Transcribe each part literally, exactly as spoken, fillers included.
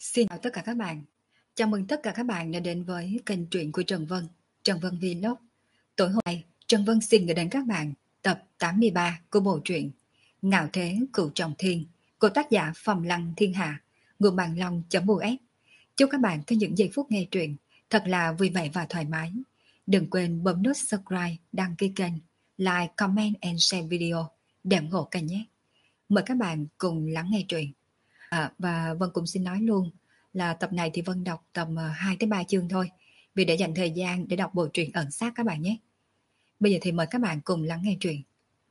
Xin chào tất cả các bạn. Chào mừng tất cả các bạn đã đến với kênh truyện của Trần Vân, Trần Vân Vlog. Tối hôm nay, Trần Vân xin gửi đến các bạn tập tám mươi ba của bộ truyện Ngạo Thế Cửu Trọng Thiên của tác giả Phòng Lăng Thiên Hạ, nguồn bàn long.us. Chúc các bạn có những giây phút nghe truyện thật là vui vẻ và thoải mái. Đừng quên bấm nút subscribe, đăng ký kênh, like, comment and share video để ủng hộ kênh nhé. Mời các bạn cùng lắng nghe truyện. À, và Vân cũng xin nói luôn là tập này thì Vân đọc tầm ờ, hai tới ba chương thôi, vì để dành thời gian để đọc bộ truyện ẩn sát các bạn nhé. Bây giờ thì mời các bạn cùng lắng nghe truyện.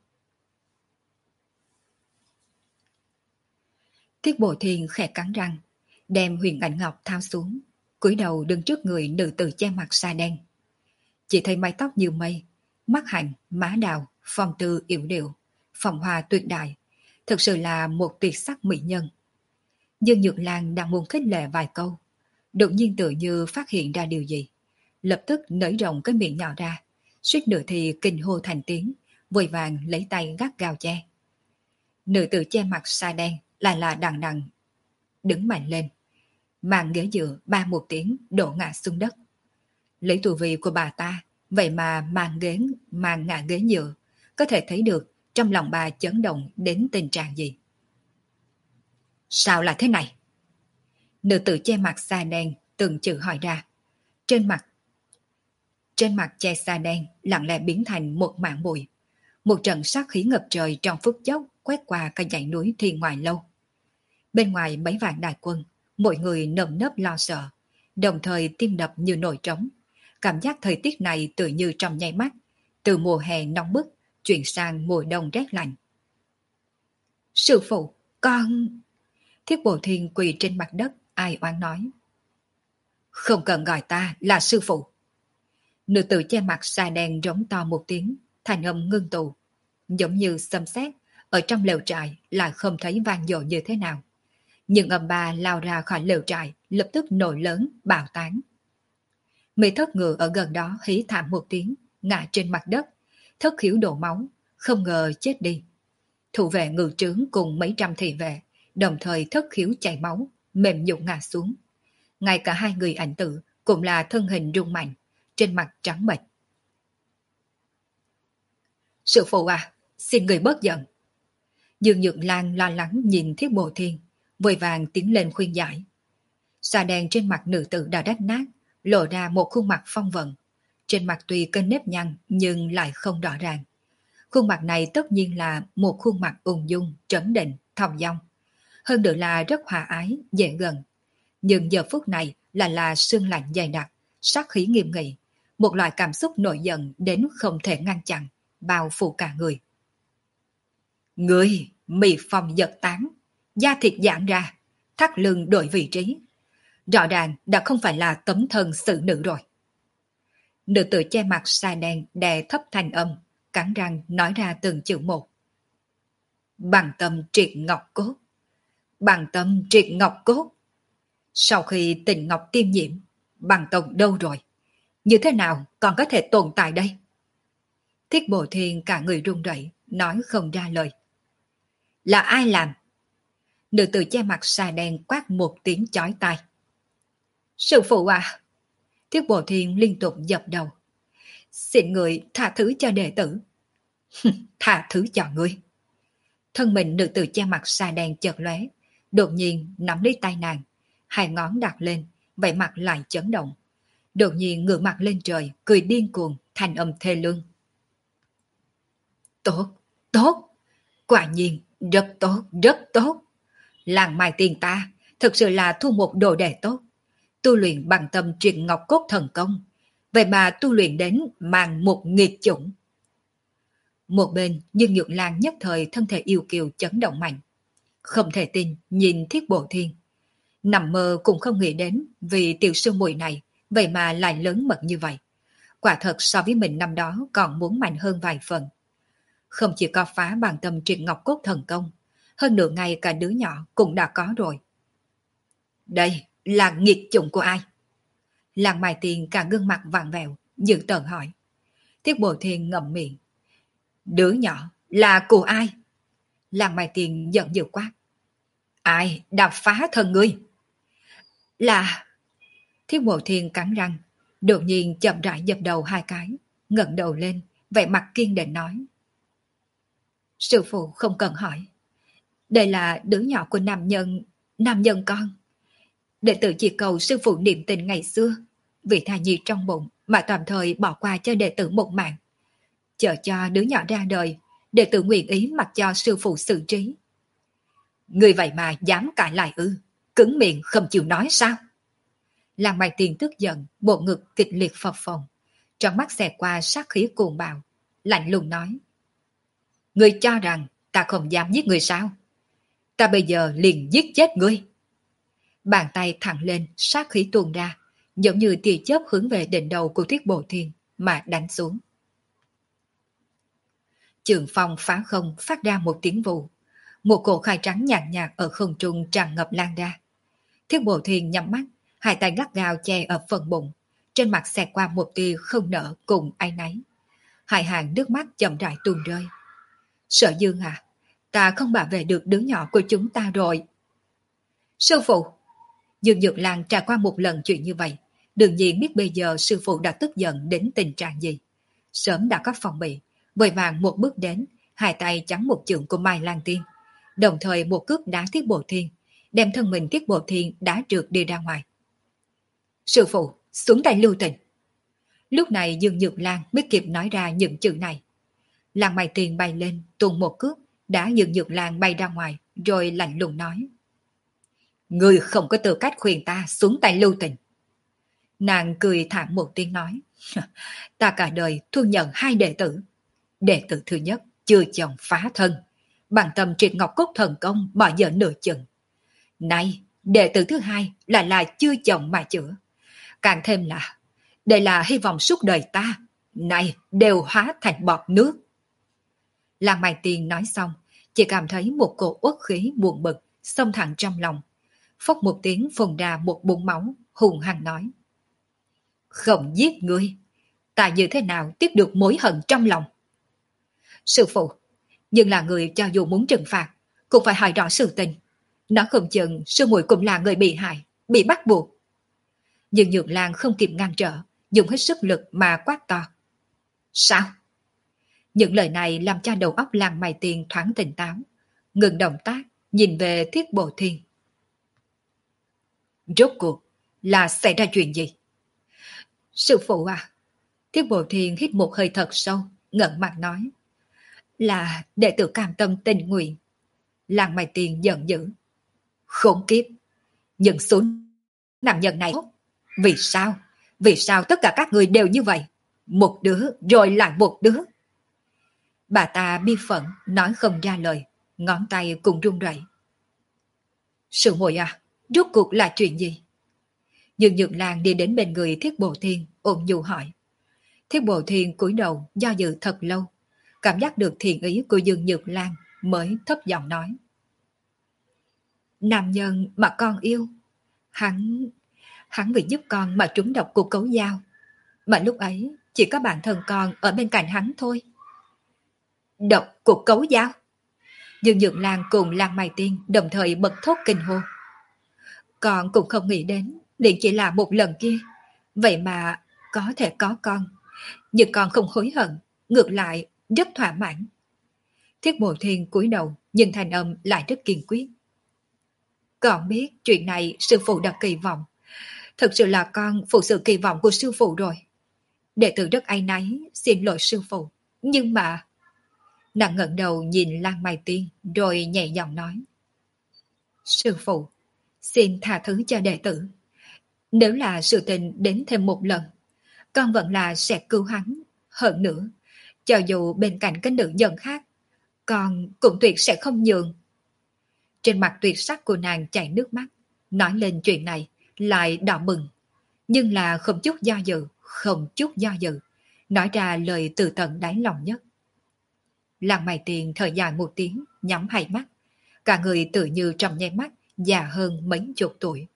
Thiết Bộ Thiên khẽ cắn răng, đem huyền ảnh ngọc tháo xuống, cúi đầu đứng trước người nữ tử che mặt sa đen. Chỉ thấy mái tóc như mây, mắt hạnh, má đào, phong tư yểu điệu, phong hoa tuyệt đại, thực sự là một tuyệt sắc mỹ nhân. Dương Nhược Lan đang muốn khích lệ vài câu, đột nhiên tự như phát hiện ra điều gì, lập tức nới rộng cái miệng nhỏ ra, suýt nữa thì kinh hô thành tiếng, vội vàng lấy tay gắt gao che. Nữ tử che mặt sa đen lại là đằng đằng đứng mạnh lên, màn ghế dựa ba một tiếng đổ ngã xuống đất. Lấy tù vị của bà ta, vậy mà màn ghế màn ngã ghế dựa, có thể thấy được trong lòng bà chấn động đến tình trạng gì. Sao là thế này? Nữ tử che mặt sa đen từng chữ hỏi ra. Trên mặt Trên mặt che sa đen lặng lẽ biến thành một mảng bụi. Một trận sát khí ngập trời trong phút chốc quét qua cả dãy núi Thiên Ngoại Lâu. Bên ngoài mấy vạn đại quân, mọi người nơm nớp lo sợ, đồng thời tim đập như nồi trống. Cảm giác thời tiết này tự như trong nháy mắt, từ mùa hè nóng bức chuyển sang mùa đông rét lạnh. Sư phụ, con... Thiết Bộ Thiên quỳ trên mặt đất, ai oán nói. Không cần gọi ta là sư phụ. Nữ tử che mặt sa đen rống to một tiếng, thành âm ngưng tụ. Giống như xâm xét, ở trong lều trại lại không thấy vang dội như thế nào. Nhưng âm ba lao ra khỏi lều trại, lập tức nổi lớn, bạo tán. Mỹ thất ngựa ở gần đó hí thảm một tiếng, ngã trên mặt đất, thất khiếu đổ máu, không ngờ chết đi. Thủ vệ ngự trướng cùng mấy trăm thị vệ, đồng thời thất khiếu chảy máu, mềm nhũn ngã xuống. Ngay cả hai người ảnh tử cũng là thân hình rung mạnh, trên mặt trắng bệch. Sư phụ à, xin người bớt giận. Dương Nhược Lan lo lắng nhìn Thiết Bộ Thiên, vội vàng tiến lên khuyên giải. Sa đen trên mặt nữ tử đã rách nát, lộ ra một khuôn mặt phong vận. Trên mặt tuy có nếp nhăn nhưng lại không rõ ràng. Khuôn mặt này tất nhiên là một khuôn mặt ung dung, trấn định, thong dong. Hơn nữa là rất hòa ái, dễ gần. Nhưng giờ phút này là là sương lạnh dày đặc, sát khí nghiêm nghị, một loại cảm xúc nổi giận đến không thể ngăn chặn, bao phủ cả người. Người, mì phong giật tán, da thịt giãn ra, thắt lưng đổi vị trí. Rõ ràng đã không phải là tấm thân xử nữ rồi. Nữ tử che mặt sa đen đè thấp thanh âm, cắn răng nói ra từng chữ một. Bằng tâm triệt ngọc cốt. Bằng tâm triệt ngọc cốt. Sau khi tình ngọc tiêm nhiễm, bằng tông đâu rồi? Như thế nào còn có thể tồn tại đây? Thiết Bộ Thiên cả người run rẩy, nói không ra lời. Là ai làm? Nữ tử che mặt sa đen quát một tiếng chói tai. Sư phụ à! Thiết Bộ Thiên liên tục dập đầu. Xin người tha thứ cho đệ tử. Tha thứ cho ngươi. Thân mình nữ tử che mặt sa đen chợt lóe, đột nhiên nắm lấy tay nàng, hai ngón đặt lên, vậy mặt lại chấn động. Đột nhiên ngửa mặt lên trời, cười điên cuồng, thanh âm thê lương. Tốt, tốt, quả nhiên, rất tốt, rất tốt. Làng Mai Tiền ta, thực sự là thu một đồ đệ tốt. Tu luyện bằng tâm triệt ngọc cốt thần công, vậy mà tu luyện đến mang một nghiệt chủng. Một bên, nhưng Nhược Lan nhất thời thân thể yêu kiều chấn động mạnh. Không thể tin, nhìn Thiết Bộ Thiên. Nằm mơ cũng không nghĩ đến, vì tiểu sư muội này, vậy mà lại lớn mật như vậy. Quả thật so với mình năm đó còn muốn mạnh hơn vài phần. Không chỉ có phá bằng tâm triệt ngọc cốt thần công, hơn nửa ngày cả đứa nhỏ cũng đã có rồi. Đây là nghiệt chủng của ai? Làng Mai Tiền cả gương mặt vặn vẹo, dự tợn hỏi. Thiết Bộ Thiên ngậm miệng. Đứa nhỏ là của ai? Làng Mai Tiền giận dữ quát. Ai đã phá thân ngươi? Là... Thiết Bộ Thiên cắn răng, đột nhiên chậm rãi dập đầu hai cái, ngẩng đầu lên, vẻ mặt kiên định nói. Sư phụ không cần hỏi. Đây là đứa nhỏ của nam nhân, nam nhân con. Đệ tử chỉ cầu sư phụ niệm tình ngày xưa, vì thai nhi trong bụng mà tạm thời bỏ qua cho đệ tử một mạng. Chờ cho đứa nhỏ ra đời, đệ tử nguyện ý mặc cho sư phụ xử trí. Người vậy mà dám cãi lại ư, cứng miệng không chịu nói sao? Làng Bạch Tiền tức giận, bộ ngực kịch liệt phập phồng, trong mắt xẹt qua sát khí cuồng bạo, lạnh lùng nói. Ngươi cho rằng ta không dám giết người sao? Ta bây giờ liền giết chết ngươi. Bàn tay thẳng lên, sát khí tuôn ra, giống như tia chớp hướng về đỉnh đầu của Thiết Bộ Thiên mà đánh xuống. Trường phong phá không phát ra một tiếng vù, một cỗ khai trắng nhạt nhạt ở không trung tràn ngập lan ra. Thiết Bộ Thiên nhắm mắt, hai tay gắt gao che ở phần bụng, trên mặt xẹt qua một tia không nở cùng áy náy. Hai hàng nước mắt chậm rãi tuôn rơi. Sở Dương à, ta không bảo vệ được đứa nhỏ của chúng ta rồi. Sư phụ! Dương Dược Lan trải qua một lần chuyện như vậy, đương nhiên biết bây giờ sư phụ đã tức giận đến tình trạng gì. Sớm đã có phòng bị, vội vàng một bước đến, hai tay chắn một chưởng của Mai Lan Tiên, đồng thời một cước đá Thiết Bộ Thiên, đem thân mình Thiết Bộ Thiên đá trượt đi ra ngoài. Sư phụ, xuống tay lưu tình. Lúc này Dương Nhược Lan mới kịp nói ra những chữ này. Lan Mai Tiền bay lên, tung một cước, đã Dương Nhược Lan bay ra ngoài, rồi lạnh lùng nói. Ngươi không có tư cách khuyên ta xuống tay lưu tình. Nàng cười thảm một tiếng nói. Ta cả đời thu nhận hai đệ tử. Đệ tử thứ nhất, chưa chồng phá thân, bằng tâm triệt ngọc cốt thần công bỏ dở nửa chừng. Nay, đệ tử thứ hai là là chưa chồng mà chữa. Càng thêm là, đây là hy vọng suốt đời ta, nay đều hóa thành bọt nước. Lan Mai Tiên nói xong, chỉ cảm thấy một cổ uất khí buồn bực xông thẳng trong lòng. Phốc một tiếng phun ra một bụng máu, hùng hăng nói. Không giết ngươi, ta như thế nào tiếp được mối hận trong lòng? Sư phụ, nhưng là người cho dù muốn trừng phạt, cũng phải hỏi rõ sự tình. Nó không chừng sư muội cũng là người bị hại, bị bắt buộc. Nhưng Nhược Lan không kịp ngăn trở, dùng hết sức lực mà quát to. Sao? Những lời này làm cho đầu óc Lan Mai Tiên thoáng tỉnh táo, ngừng động tác, nhìn về Thiết Bộ Thiên. Rốt cuộc là xảy ra chuyện gì? Sư phụ à, Thiết Bộ Thiên hít một hơi thật sâu, ngẩng mặt nói. Là đệ tử cam tâm tình nguyện. Lan Mai Tiên giận dữ. Khốn kiếp, nhưng số nam nhân này, vì sao? Vì sao tất cả các người đều như vậy? Một đứa rồi lại một đứa. Bà ta bi phẫn nói không ra lời, ngón tay cùng run rẩy. Sư muội à, rốt cuộc là chuyện gì? Dương Nhược Lan đi đến bên người Thiết Bộ Thiên, ôm nhu hỏi. Thiết Bộ Thiên cúi đầu do dự thật lâu, cảm giác được thiện ý của Dương Nhược Lan mới thấp giọng nói. Nam nhân mà con yêu, hắn, hắn vì giúp con mà trúng độc của cấu dao, mà lúc ấy chỉ có bản thân con ở bên cạnh hắn thôi. Độc của cấu dao? Dương Nhược Lan cùng Lan Mai Tiên đồng thời bật thốt kinh hô. Con cũng không nghĩ đến, liền chỉ là một lần kia, vậy mà có thể có con, nhưng con không hối hận, ngược lại rất thỏa mãn. Thiết Bộ Thiên cúi đầu, nhưng thanh âm lại rất kiên quyết. Con biết chuyện này sư phụ đặt kỳ vọng, thực sự là con phụ sự kỳ vọng của sư phụ rồi. Đệ tử rất áy náy, xin lỗi sư phụ, nhưng mà... Nàng ngẩng đầu nhìn Lan Mai Tiên, rồi nhẹ giọng nói. Sư phụ, xin tha thứ cho đệ tử. Nếu là sự tình đến thêm một lần, con vẫn là sẽ cứu hắn. Hơn nữa, cho dù bên cạnh cái nữ nhân khác, con cũng tuyệt sẽ không nhường. Trên mặt tuyệt sắc của nàng chảy nước mắt, nói lên chuyện này, lại đỏ bừng. Nhưng là không chút do dự, không chút do dự, nói ra lời từ tận đáy lòng nhất. Lan Mai Tiền thở dài một tiếng, nhắm hai mắt. Cả người tự như trong nháy mắt, già hơn mấy chục tuổi.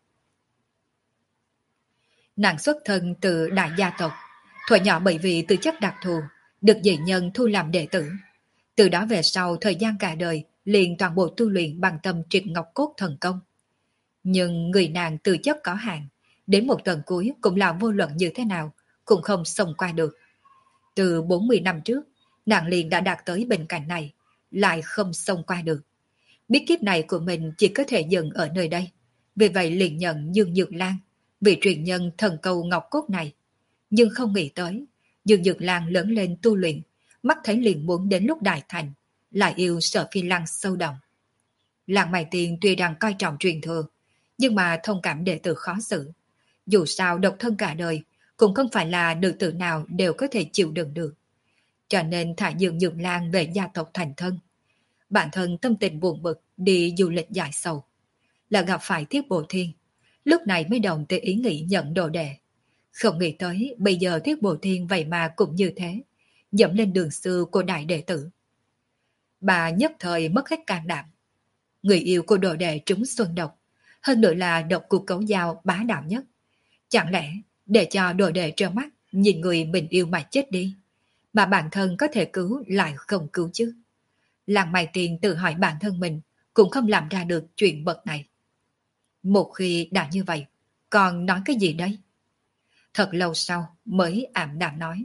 Nàng xuất thân từ đại gia tộc, thuở nhỏ bởi vì tư chất đặc thù, được dạy nhân thu làm đệ tử. Từ đó về sau thời gian cả đời, liền toàn bộ tu luyện bằng tâm triệt ngọc cốt thần công. Nhưng người nàng tư chất có hạn, đến một tuần cuối cũng là vô luận như thế nào, cũng không xông qua được. Từ bốn mươi năm trước, nàng liền đã đạt tới bên cạnh này, lại không xông qua được. Biết kiếp này của mình chỉ có thể dừng ở nơi đây, vì vậy liền nhận Dương Nhược Lan, vị truyền nhân thần câu ngọc cốt này. Nhưng không nghĩ tới, Dương Nhược Lan lớn lên tu luyện, mắt thấy liền muốn đến lúc đại thành, lại yêu Sở Phi Lăng sâu đậm. Làng Mày Tiền tuy đang coi trọng truyền thừa, nhưng mà thông cảm đệ tử khó xử. Dù sao độc thân cả đời, cũng không phải là nữ tử nào đều có thể chịu đựng được. Cho nên thả Dương Nhược Lan về gia tộc thành thân. Bản thân tâm tình buồn bực đi du lịch giải sầu. Là gặp phải Thiết Bồ Thiên. Lúc này mới đồng tới ý nghĩ nhận đồ đệ. Không nghĩ tới bây giờ Thiết Bồ Thiên vậy mà cũng như thế. Dẫm lên đường xưa của đại đệ tử. Bà nhất thời mất hết can đảm. Người yêu của đồ đệ trúng xuân độc. Hơn nữa là độc của cấu dao bá đạo nhất. Chẳng lẽ để cho đồ đệ trơ mắt nhìn người mình yêu mà chết đi, mà bản thân có thể cứu lại không cứu chứ? Làng Mày Tiền tự hỏi bản thân mình cũng không làm ra được chuyện bậc này. Một khi đã như vậy, còn nói cái gì đây? Thật lâu sau mới ảm đạm nói.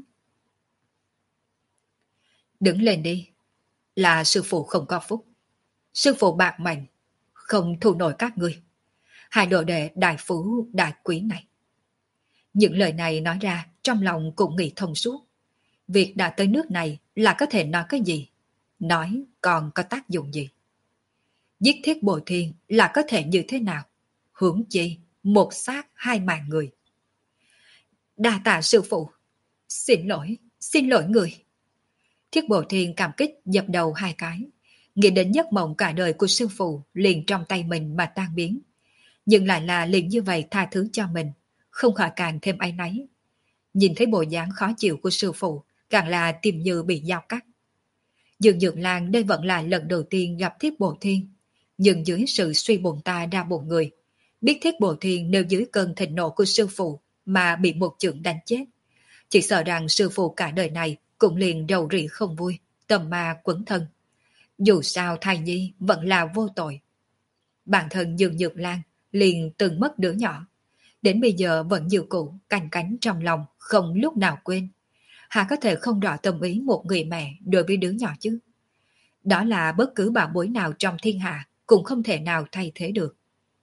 Đứng lên đi, là sư phụ không có phúc. Sư phụ bạc mệnh, không thu nổi các ngươi. Hai đồ đệ đại phú đại quý này. Những lời này nói ra trong lòng cũng nghĩ thông suốt. Việc đã tới nước này là có thể nói cái gì? Nói còn có tác dụng gì? Giết Thiết Bồ Thiên là có thể như thế nào? Huống chi một xác hai mạng người. Đa tạ sư phụ. Xin lỗi, xin lỗi người. Thiết Bồ Thiên cảm kích dập đầu hai cái. Nghĩ đến giấc mộng cả đời của sư phụ liền trong tay mình mà tan biến. Nhưng lại là liền như vậy tha thứ cho mình, không khỏi càng thêm áy náy. Nhìn thấy bộ dáng khó chịu của sư phụ, càng là tim như bị dao cắt. Dương Nhược Lan đây vẫn là lần đầu tiên gặp Thiết Bồ Thiên, nhưng dưới sự suy bụng ta ra bụng người, biết Thiết Bồ Thiên nếu dưới cơn thịnh nộ của sư phụ mà bị một chưởng đánh chết, chỉ sợ rằng sư phụ cả đời này cũng liền rầu rĩ không vui, tâm ma quấn thân. Dù sao thai nhi vẫn là vô tội. Bản thân Dương Nhược Lan liền từng mất đứa nhỏ, đến bây giờ vẫn như cũ canh cánh trong lòng, không lúc nào quên. Hà có thể không rõ tâm ý một người mẹ đối với đứa nhỏ chứ? Đó là bất cứ bảo bối nào trong thiên hạ cũng không thể nào thay thế được.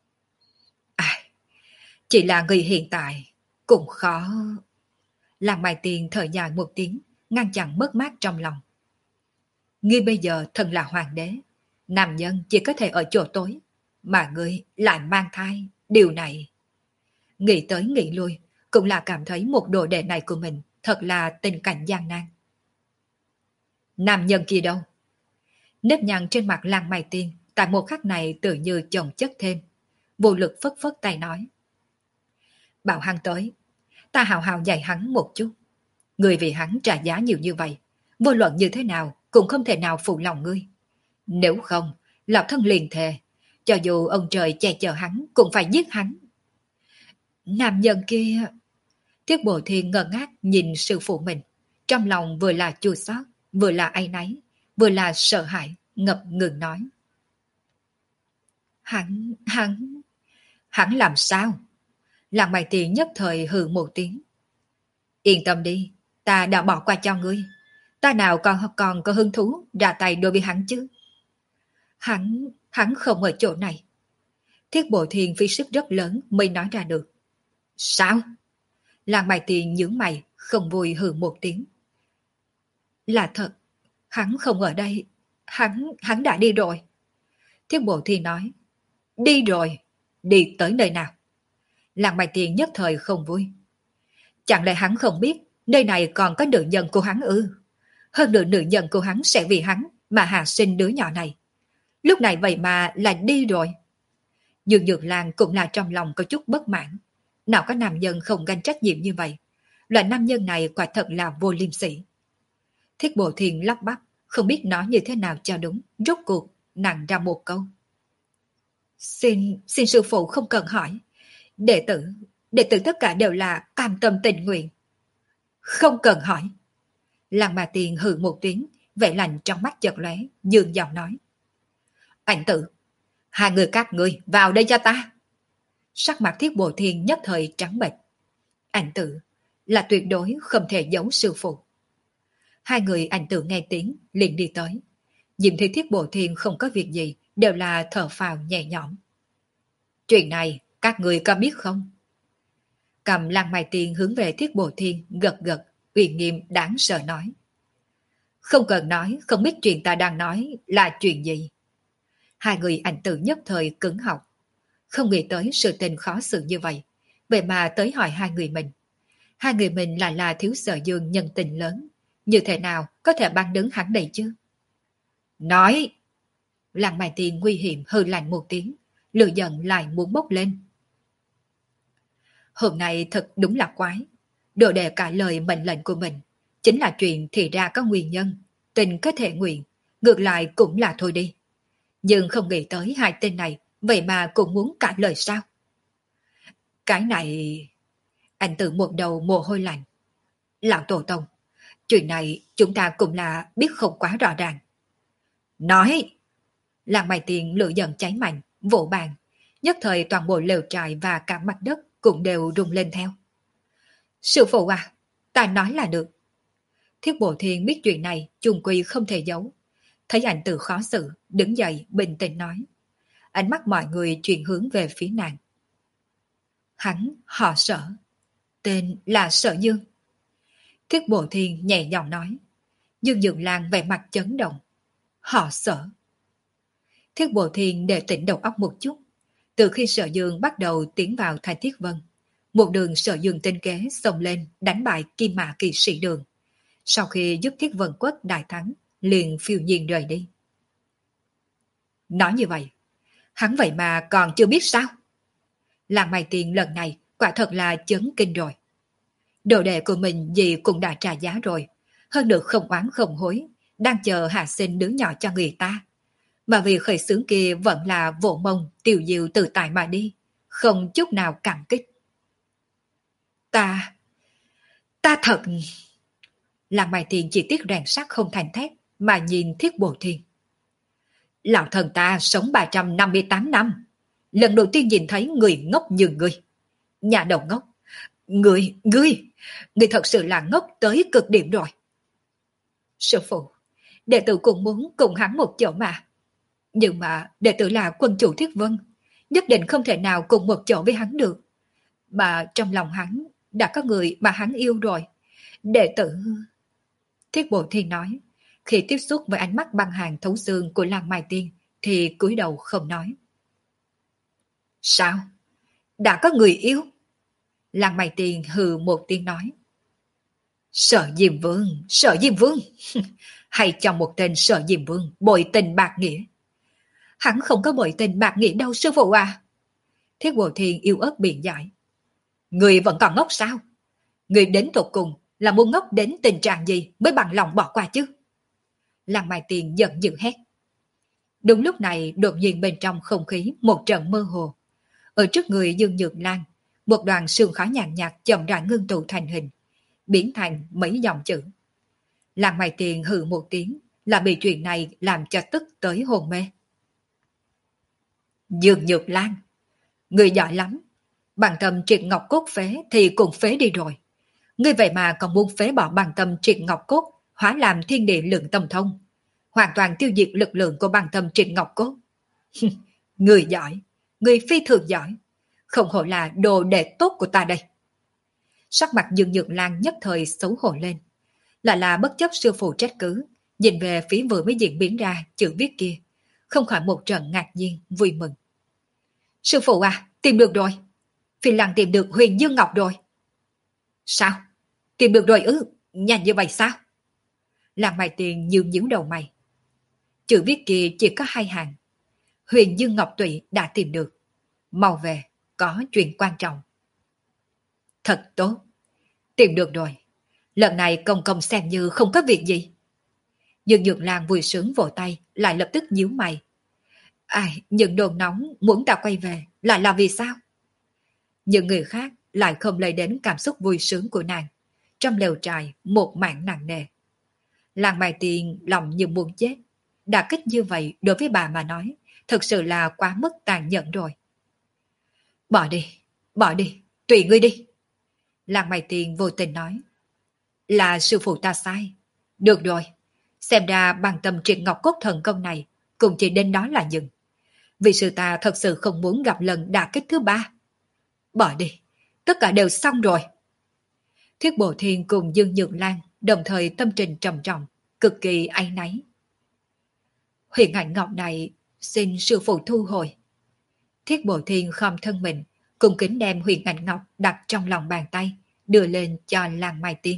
À, chỉ là người hiện tại cũng khó. Làng Mai Tiền thở dài một tiếng, ngăn chặn mất mát trong lòng. Ngươi bây giờ thân là hoàng đế, nam nhân chỉ có thể ở chỗ tối, mà ngươi lại mang thai, điều này. Nghĩ tới nghĩ lui, cũng là cảm thấy một đồ đệ này của mình thật là tình cảnh gian nan. Nam nhân kia đâu? Nếp nhăn trên mặt Làng Mai Tiên tại một khắc này tự như chồng chất thêm, vô lực phất phất tay nói. Bảo hắn tới, ta hào hào dạy hắn một chút. Người vì hắn trả giá nhiều như vậy, vô luận như thế nào cũng không thể nào phụ lòng ngươi. Nếu không, lão thân liền thề, cho dù ông trời che chở hắn cũng phải giết hắn. Nam nhân kia... Thiết Bồ Thiên ngơ ngác nhìn sư phụ mình, trong lòng vừa là chua xót, vừa là áy náy, vừa là sợ hãi, ngập ngừng nói. Hắn, hắn, hắn làm sao? Làng Mày Tiền nhất thời hừ một tiếng. Yên tâm đi, ta đã bỏ qua cho ngươi. Ta nào còn còn có hứng thú ra tay đối với hắn chứ? Hắn, hắn không ở chỗ này. Thiết Bồ Thiên phí sức rất lớn mới nói ra được. Sao? Làng Mày Tiền nhướng mày, không vui hừ một tiếng. Là thật, hắn không ở đây, hắn, hắn đã đi rồi. Thiết Bộ Thi nói. Đi rồi, đi tới nơi nào? Làng Mày Tiền nhất thời không vui. Chẳng lẽ hắn không biết nơi này còn có nữ nhân của hắn ư? Hơn nữa nữ nhân của hắn sẽ vì hắn mà hạ sinh đứa nhỏ này. Lúc này vậy mà lại đi rồi. Dương Nhược Lan cũng là trong lòng có chút bất mãn. Nào có nam nhân không gánh trách nhiệm như vậy. Loại nam nhân này quả thật là vô liêm sỉ. Thiết Bộ Thiền lắp bắp, không biết nói như thế nào cho đúng. Rốt cuộc, nặng ra một câu. Xin, xin sư phụ không cần hỏi. Đệ tử, đệ tử tất cả đều là cam tâm tình nguyện. Không cần hỏi. Lăng Mà Tiền hừ một tiếng, vẻ lạnh trong mắt chợt lóe, dương giọng nói. Ảnh tử, hai người các người vào đây cho ta. Sắc mặt Thiết Bộ Thiên nhất thời trắng bệch. Ảnh Tử là tuyệt đối không thể giấu sư phụ. Hai người Ảnh Tử nghe tiếng liền đi tới. Nhìn thấy Thiết Bộ Thiên không có việc gì, đều là thở phào nhẹ nhõm. Chuyện này các người có biết không? Cầm Lăng Mai Tiên hướng về Thiết Bộ Thiên gật gật, uy nghiêm đáng sợ nói. Không cần nói, không biết chuyện ta đang nói là chuyện gì. Hai người Ảnh Tử nhất thời cứng họng. Không nghĩ tới sự tình khó xử như vậy, vậy mà tới hỏi hai người mình. Hai người mình là là thiếu Sở Dương nhân tình lớn, như thế nào có thể băng đứng hắn đây chứ? Nói! Lăng Mai Tiên nguy hiểm hừ lạnh một tiếng, lửa giận lại muốn bốc lên. Hôm nay thật đúng là quái. Đồ đệ cả lời mệnh lệnh của mình, chính là chuyện thì ra có nguyên nhân, tình có thể nguyện, ngược lại cũng là thôi đi. Nhưng không nghĩ tới hai tên này, vậy mà cũng muốn cả lời sao? Cái này... Anh tự một đầu mồ hôi lạnh. Lão Tổ Tông, chuyện này chúng ta cũng là biết không quá rõ ràng. Nói! Làng Mai Tiền lửa giận cháy mạnh, vỗ bàn. Nhất thời toàn bộ lều trại và cả mặt đất cũng đều rung lên theo. Sư phụ à, ta nói là được. Thiết Bộ Thiên biết chuyện này chung quy không thể giấu. Thấy Ảnh Tử khó xử, đứng dậy bình tĩnh nói. Ánh mắt mọi người chuyển hướng về phía nàng. Hắn họ Sở, tên là Sở Dương. Thiết Bộ Thiên nhẹ giọng nói. Dương Dượng Lan vẻ mặt chấn động. Họ Sở. Thiết Bộ Thiên để tỉnh đầu óc một chút. Từ khi Sở Dương bắt đầu tiến vào Thanh Thiết Vân, một đường Sở Dương tinh kế xông lên đánh bại Kim Mã Kỳ Sĩ Đường. Sau khi giúp Thiết Vân Quốc đại thắng, liền phiêu nhiên rời đi. Nói như vậy, hắn vậy mà còn chưa biết sao? Làng Mai Tiền lần này quả thật là chấn kinh rồi. Đồ đệ của mình gì cũng đã trả giá rồi, hơn được không oán không hối, đang chờ hạ sinh đứa nhỏ cho người ta. Mà vì khởi xướng kia vẫn là vỗ mông tiêu diệu tự tại mà đi, không chút nào cảm kích. Ta, ta thật... Làng Mai Tiền chỉ tiếc rèn sắt không thành thép mà nhìn Thiết Bộ Thiên. Lão thần ta sống ba trăm năm mươi tám năm, lần đầu tiên nhìn thấy người ngốc như ngươi. Nhà đầu ngốc, ngươi, ngươi, ngươi thật sự là ngốc tới cực điểm rồi. Sư phụ, đệ tử cũng muốn cùng hắn một chỗ mà. Nhưng mà đệ tử là quân chủ Thiết Vân, nhất định không thể nào cùng một chỗ với hắn được. Mà trong lòng hắn đã có người mà hắn yêu rồi. Đệ tử... Thiết Bộ Thiên nói, khi tiếp xúc với ánh mắt băng hàng thấu xương của Lăng Mai Tiên thì cúi đầu không nói. Sao? Đã có người yêu? Lăng Mai Tiên hừ một tiếng nói. Sở Diêm Vương, Sở Diêm Vương, hay cho một tên Sở Diêm Vương bội tình bạc nghĩa. Hắn không có bội tình bạc nghĩa đâu sư phụ à. Thiết Bộ Thiên yêu ớt biện giải. Người vẫn còn ngốc sao? Người đến tột cùng là muốn ngốc đến tình trạng gì mới bằng lòng bỏ qua chứ? Lăng Mai Tiên giận dữ hét. Đúng lúc này đột nhiên bên trong không khí một trận mơ hồ. Ở trước người Dương Nhược Lan, một đoàn sương khói nhàn nhạt chậm rãi ngưng tụ thành hình, biến thành mấy dòng chữ. Lăng Mai Tiên hừ một tiếng, là bị chuyện này làm cho tức tới hồn mê. Dương Nhược Lan, người giỏi lắm, bằng tâm triệt ngọc cốt phế thì cũng phế đi rồi. Ngươi vậy mà còn muốn phế bỏ bằng tâm triệt ngọc cốt, hóa làm thiên địa lượng tâm thông, hoàn toàn tiêu diệt lực lượng của bằng tâm triệt ngọc cốt. Người giỏi, người phi thường giỏi, không hổ là đồ đệ tốt của ta đây. Sắc mặt Dương Nhược Lan nhất thời xấu hổ lên, lại là bất chấp sư phụ trách cứ, nhìn về phía vừa mới diễn biến ra chữ viết kia, không khỏi một trận ngạc nhiên vui mừng. Sư phụ à, tìm được rồi, Phi Lăng tìm được Huyền Dương Ngọc rồi. Sao? Tìm được rồi ư? Nhanh như vậy sao? Làng Mai Tiền nhướng nhíu đầu mày. Chữ viết kia chỉ có hai hàng. Huyền Dương Ngọc Tụy đã tìm được. Mau về, có chuyện quan trọng. Thật tốt. Tìm được rồi. Lần này công công xem như không có việc gì. Dương Nhược Lan vui sướng vỗ tay, lại lập tức nhíu mày. Ai, những đồn nóng muốn ta quay về lại là vì sao? Những người khác lại không lấy đến cảm xúc vui sướng của nàng. Trong lều trại một mảng nặng nề. Làng Mai Tiền lòng như muốn chết. Đả kích như vậy đối với bà mà nói thật sự là quá mức tàn nhẫn rồi. Bỏ đi, bỏ đi, tùy ngươi đi. Làng Mày Tiền vô tình nói. Là sư phụ ta sai. Được rồi, xem ra bằng tâm triệt ngọc cốt thần công này cũng chỉ đến đó là dừng. Vì sư ta thật sự không muốn gặp lần đả kích thứ ba. Bỏ đi, tất cả đều xong rồi. Thiết Bộ Thiên cùng Dương Nhược Lan đồng thời tâm trình trầm trọng, cực kỳ áy náy. Huyền hạnh ngọc này xin sư phụ thu hồi. Thiết Bộ Thiên khom thân mình, cùng kính đem huyền ảnh ngọc đặt trong lòng bàn tay, đưa lên cho Làng Mai Tiên.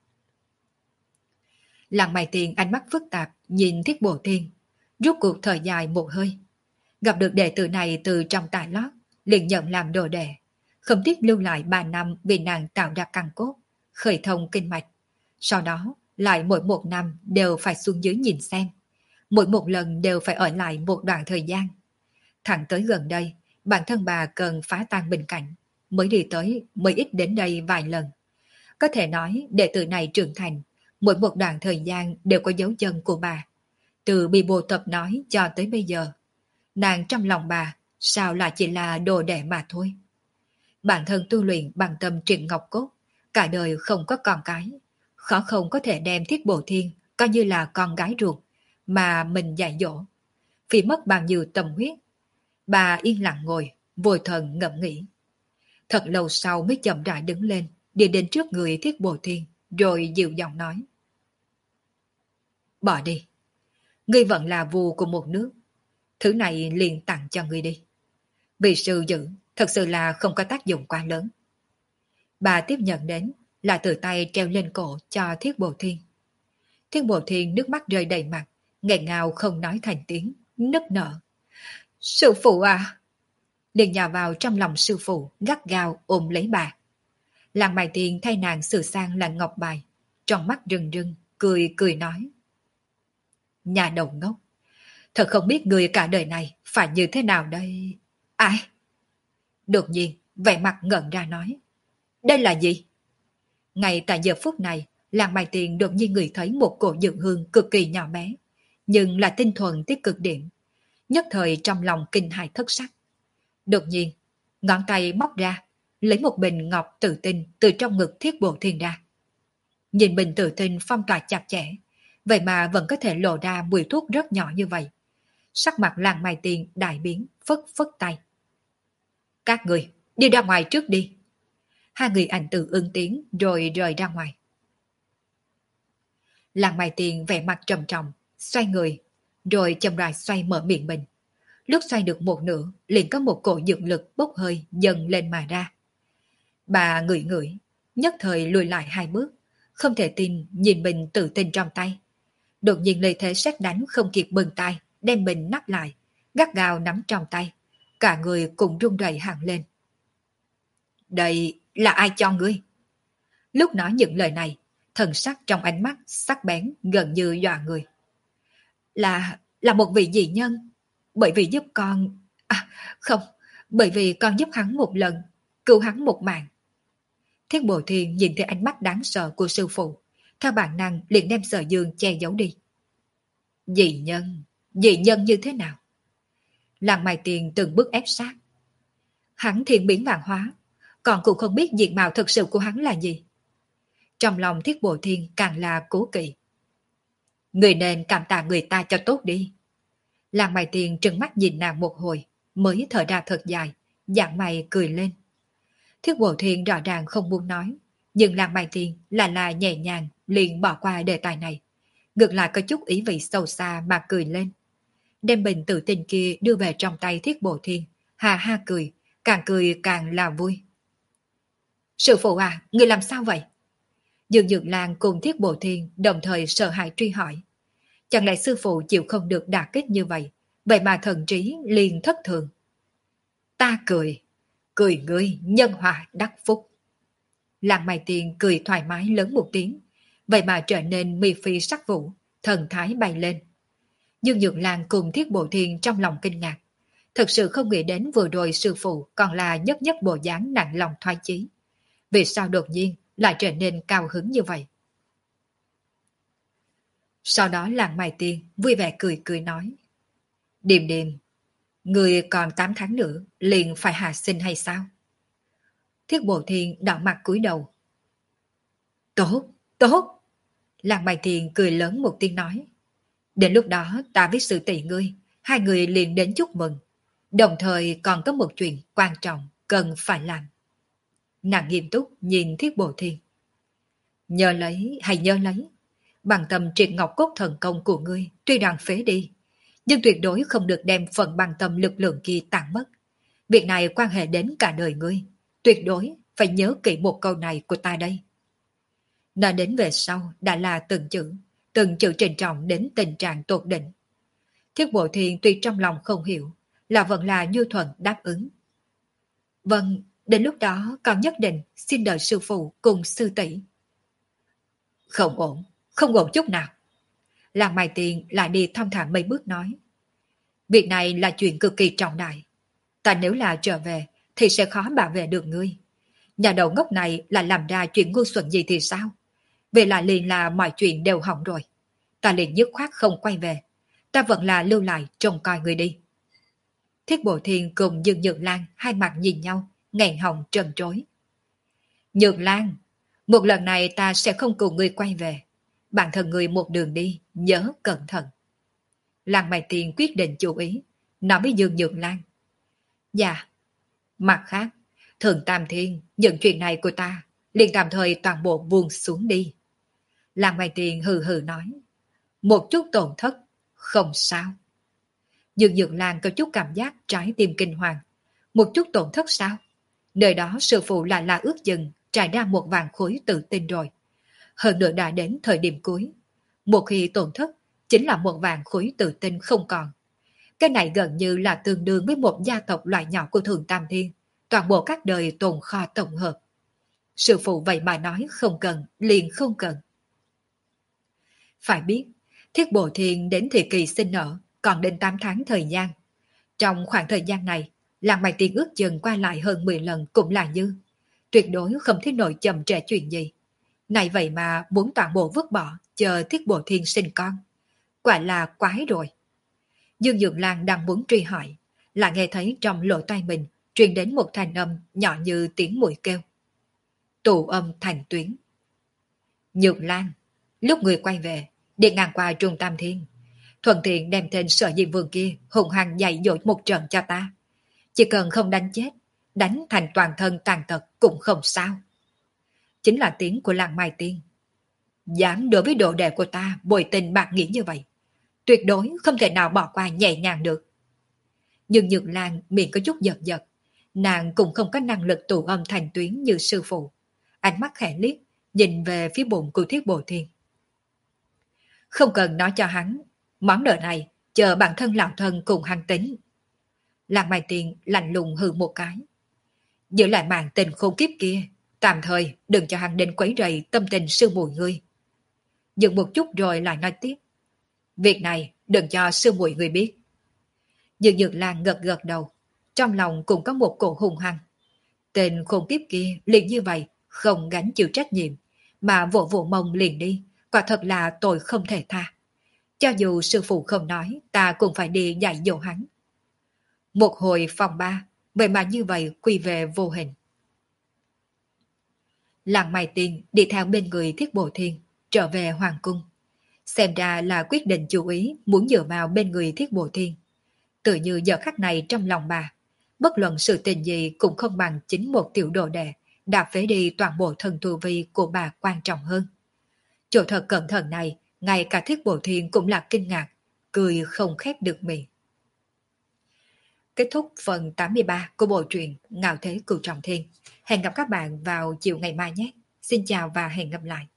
Làng Mai Tiên ánh mắt phức tạp nhìn Thiết Bộ Thiên, rút cuộc thời dài một hơi. Gặp được đệ tử này từ trong tài lót, liền nhận làm đồ đệ, không tiếc lưu lại ba năm vì nàng tạo ra căn cốt, khởi thông kinh mạch. Sau đó, lại mỗi một năm đều phải xuống dưới nhìn xem. Mỗi một lần đều phải ở lại một đoạn thời gian. Thẳng tới gần đây, bản thân bà cần phá tan bình cảnh, mới đi tới, mới ít đến đây vài lần. Có thể nói, đệ tử này trưởng thành, mỗi một đoạn thời gian đều có dấu chân của bà. Từ bị bộ tập nói cho tới bây giờ, nàng trong lòng bà sao lại chỉ là đồ đệ mà thôi. Bản thân tu luyện bằng tâm triệt ngọc cốt, cả đời không có con cái, khó không có thể đem Thiết Bộ Thiên coi như là con gái ruột mà mình dạy dỗ. Vì mất bao nhiêu tâm huyết, bà yên lặng ngồi, vô thần ngẫm nghĩ. Thật lâu sau mới chậm rãi đứng lên, đi đến trước người Thiết Bộ Thiên, rồi dịu giọng nói. Bỏ đi, ngươi vẫn là vua của một nước, thứ này liền tặng cho ngươi đi. Vì sư giữ, thật sự là không có tác dụng quá lớn. Bà tiếp nhận đến, là từ tay treo lên cổ cho Thiết Bộ Thiên. Thiết Bộ Thiên nước mắt rơi đầy mặt, nghẹn ngào không nói thành tiếng, nức nở. Sư phụ à! Liền nhào vào trong lòng sư phụ, gắt gao ôm lấy bà. Làng Mai Tiên thay nàng sửa sang là ngọc bài, trong mắt rưng rưng, cười cười nói. Nhà đầu ngốc, thật không biết người cả đời này phải như thế nào đây? Ai? Đột nhiên, vẻ mặt ngẩn ra nói. Đây là gì? Ngay tại giờ phút này, Làng Mai Tiên đột nhiên ngửi thấy một cổ dược hương cực kỳ nhỏ bé, nhưng là tinh thuần tới cực điểm. Nhất thời trong lòng kinh hãi thất sắc. Đột nhiên, ngón tay móc ra, lấy một bình ngọc tự tinh từ trong ngực Thiết Bộ Thiên ra. Nhìn bình tự tinh phong tỏa chặt chẽ, vậy mà vẫn có thể lộ ra mùi thuốc rất nhỏ như vậy. Sắc mặt Làng Mai Tiên đại biến, phất phất tay. Các người, đi ra ngoài trước đi. Hai người ảnh tự ưng tiếng rồi rời ra ngoài. Làng Mai Tiên vẻ mặt trầm trọng, xoay người, rồi chậm rãi xoay mở miệng mình. Lúc xoay được một nửa, liền có một cổ dược lực bốc hơi dần lên mà ra. Bà ngửi ngửi, nhất thời lùi lại hai bước, không thể tin nhìn mình tự tin trong tay. Đột nhiên lời thế sét đánh không kịp bừng tay, đem mình nắp lại, gắt gao nắm trong tay. Cả người cũng run rẩy hẳn lên. Đây là ai cho ngươi? Lúc nói những lời này, thần sắc trong ánh mắt sắc bén gần như dọa người. Là, là một vị dị nhân. Bởi vì giúp con... À, không, bởi vì con giúp hắn một lần, cứu hắn một mạng. Thiết Bộ Thiên nhìn thấy ánh mắt đáng sợ của sư phụ, theo bản năng liền đem Sở Dương che giấu đi. Dị nhân, dị nhân như thế nào? Làng Mai Tiền từng bước ép sát. Hắn thiên biến vạn hóa, còn cũng không biết diện mạo thật sự của hắn là gì. Trong lòng Thiết Bộ Thiên càng là cố kỵ. Người nên cảm tạ người ta cho tốt đi. Làng Mai Tiền trừng mắt nhìn nàng một hồi, mới thở ra thật dài, dạng mày cười lên. Thiết Bộ Thiên rõ ràng không muốn nói, nhưng Làng Mai Tiền là là nhẹ nhàng liền bỏ qua đề tài này. Ngược lại có chút ý vị sâu xa mà cười lên. Đem bình tự tin kia đưa về trong tay Thiết Bộ Thiên, hà ha cười, càng cười càng là vui. Sư phụ à, người làm sao vậy? Dương Nhược Lan cùng Thiết Bộ Thiên đồng thời sợ hãi truy hỏi. Chẳng lẽ sư phụ chịu không được đả kích như vậy, vậy mà thần trí liền thất thường. Ta cười, cười ngươi nhân hòa đắc phúc. Làng Mai Tiền cười thoải mái lớn một tiếng, vậy mà trở nên mi phi sắc vũ, thần thái bay lên. Dương Nhược Lan cùng Thiết Bộ Thiên trong lòng kinh ngạc, thật sự không nghĩ đến vừa rồi sư phụ còn là nhất nhất bộ dáng nặng lòng thoái chí. Vì sao đột nhiên lại trở nên cao hứng như vậy? Sau đó Làng Mai Tiên vui vẻ cười cười nói. Điềm điềm, Người còn tám tháng nữa liền phải hạ sinh hay sao? Thiết Bộ Thiên đỏ mặt cúi đầu. Tốt, tốt. Làng Bài Thiền cười lớn một tiếng nói. Đến lúc đó ta với sư tỷ ngươi, hai người liền đến chúc mừng. Đồng thời còn có một chuyện quan trọng cần phải làm. Nàng nghiêm túc nhìn Thiết Bộ Thiên. Nhớ lấy hay nhớ lấy. Bằng tâm triệt ngọc cốt thần công của ngươi tuy rằng phế đi, nhưng tuyệt đối không được đem phần bằng tâm lực lượng kia tàn mất. Việc này quan hệ đến cả đời ngươi. Tuyệt đối phải nhớ kỹ một câu này của ta đây. Nói đến về sau đã là từng chữ, từng chữ trịnh trọng đến tình trạng tột đỉnh. Thiết Bộ Thiên tuy trong lòng không hiểu, là vẫn là nhu thuận đáp ứng. Vâng, đến lúc đó con nhất định xin đợi sư phụ cùng sư tỷ. Không ổn, không ổn chút nào. Làng Mai Tiền lại đi thong thả mấy bước nói. Việc này là chuyện cực kỳ trọng đại. Ta nếu là trở về thì sẽ khó bảo vệ được ngươi. Nhà đầu ngốc này là làm ra chuyện ngu xuẩn gì thì sao? Về lại liền là mọi chuyện đều hỏng rồi. Ta liền dứt khoát không quay về. Ta vẫn là lưu lại trông coi người đi. Thiết Bộ Thiên cùng Dương Nhược Lan hai mặt nhìn nhau, nghẹn họng trần trối. Nhược Lan, một lần này ta sẽ không cùng ngươi quay về. Bản thân ngươi một đường đi, nhớ cẩn thận. Làng Mai Tiền quyết định chú ý, nói với Dương Nhược Lan. Dạ. Mặt khác, Thượng Tam Thiên, những chuyện này của ta, liền tạm thời toàn bộ buông xuống đi. Làng Mai Tiền hừ hừ nói. Một chút tổn thất, không sao. Dương Nhược Lan có chút cảm giác trái tim kinh hoàng. Một chút tổn thất sao? Nơi đó sư phụ lại là ước chừng trải ra một vàng khối tự tin rồi. Hơn nữa đã đến thời điểm cuối. Một khi tổn thất, chính là một vàng khối tự tin không còn. Cái này gần như là tương đương với một gia tộc loại nhỏ của Thường Tam Thiên, toàn bộ các đời tồn kho tổng hợp. Sư phụ vậy mà nói không cần, liền không cần. Phải biết, Thiết Bộ Thiên đến thời kỳ sinh nở, còn đến tám tháng thời gian. Trong khoảng thời gian này, Làng Mai Tiên ước chừng qua lại hơn mười lần cũng là như. Tuyệt đối không thiết nổi chậm trễ chuyện gì. Này vậy mà muốn toàn bộ vứt bỏ, chờ Thiết Bộ Thiên sinh con. Quả là quái rồi. Dương Dượng Lan đang muốn truy hỏi, lại nghe thấy trong lỗ tai mình truyền đến một thanh âm nhỏ như tiếng muỗi kêu. Tụ âm thành tuyến. Nhược Lan, lúc người quay về, đi ngang qua Trung Tam Thiên, thuận tiện đem tên Sở Diệm Vương kia hùng hăng dạy dỗ một trận cho ta. Chỉ cần không đánh chết, đánh thành toàn thân tàn tật cũng không sao. Chính là tiếng của Làng Mai Tiên. Dám đối với đồ đệ của ta bồi tình bạc nghĩ như vậy, tuyệt đối không thể nào bỏ qua nhẹ nhàng được. Nhưng Nhược Lan miệng có chút giật giật, nàng cũng không có năng lực tụ âm thành tuyến như sư phụ. Ánh mắt khẽ liếc, nhìn về phía bụng của Thiết Bộ Thiên. Không cần nói cho hắn, món nợ này chờ bản thân lão thân cùng hắn tính. Làng Mai Tiên lạnh lùng hừ một cái. Giữ lại màn tình khôn kiếp kia, tạm thời đừng cho hắn đến quấy rầy tâm tình sư muội ngươi. Dừng một chút rồi lại nói tiếp. Việc này đừng cho sư muội ngươi biết. Dương Nhược Lan gật gật đầu, trong lòng cũng có một cổ hùng hăng. Tên khôn kiếp kia liền như vậy, không gánh chịu trách nhiệm, mà vỗ vỗ mông liền đi, quả thật là tội không thể tha. Cho dù sư phụ không nói, ta cũng phải đi dạy dỗ hắn. Một hồi phòng ba, vậy mà như vậy quy về vô hình. Làng Mai Tiên đi theo bên người Thiết Bộ Thiên, trở về Hoàng Cung. Xem ra là quyết định chú ý muốn dựa vào bên người Thiết Bộ Thiên. Tự như giờ khắc này trong lòng bà, bất luận sự tình gì cũng không bằng chính một tiểu đồ đệ đã phế đi toàn bộ thần tu vi của bà quan trọng hơn. Chỗ thật cẩn thận này, ngay cả Thiết Bộ Thiên cũng là kinh ngạc, cười không khép được miệng. Kết thúc phần tám mươi ba của bộ truyện Ngạo Thế Cửu Trọng Thiên. Hẹn gặp các bạn vào chiều ngày mai nhé. Xin chào và hẹn gặp lại.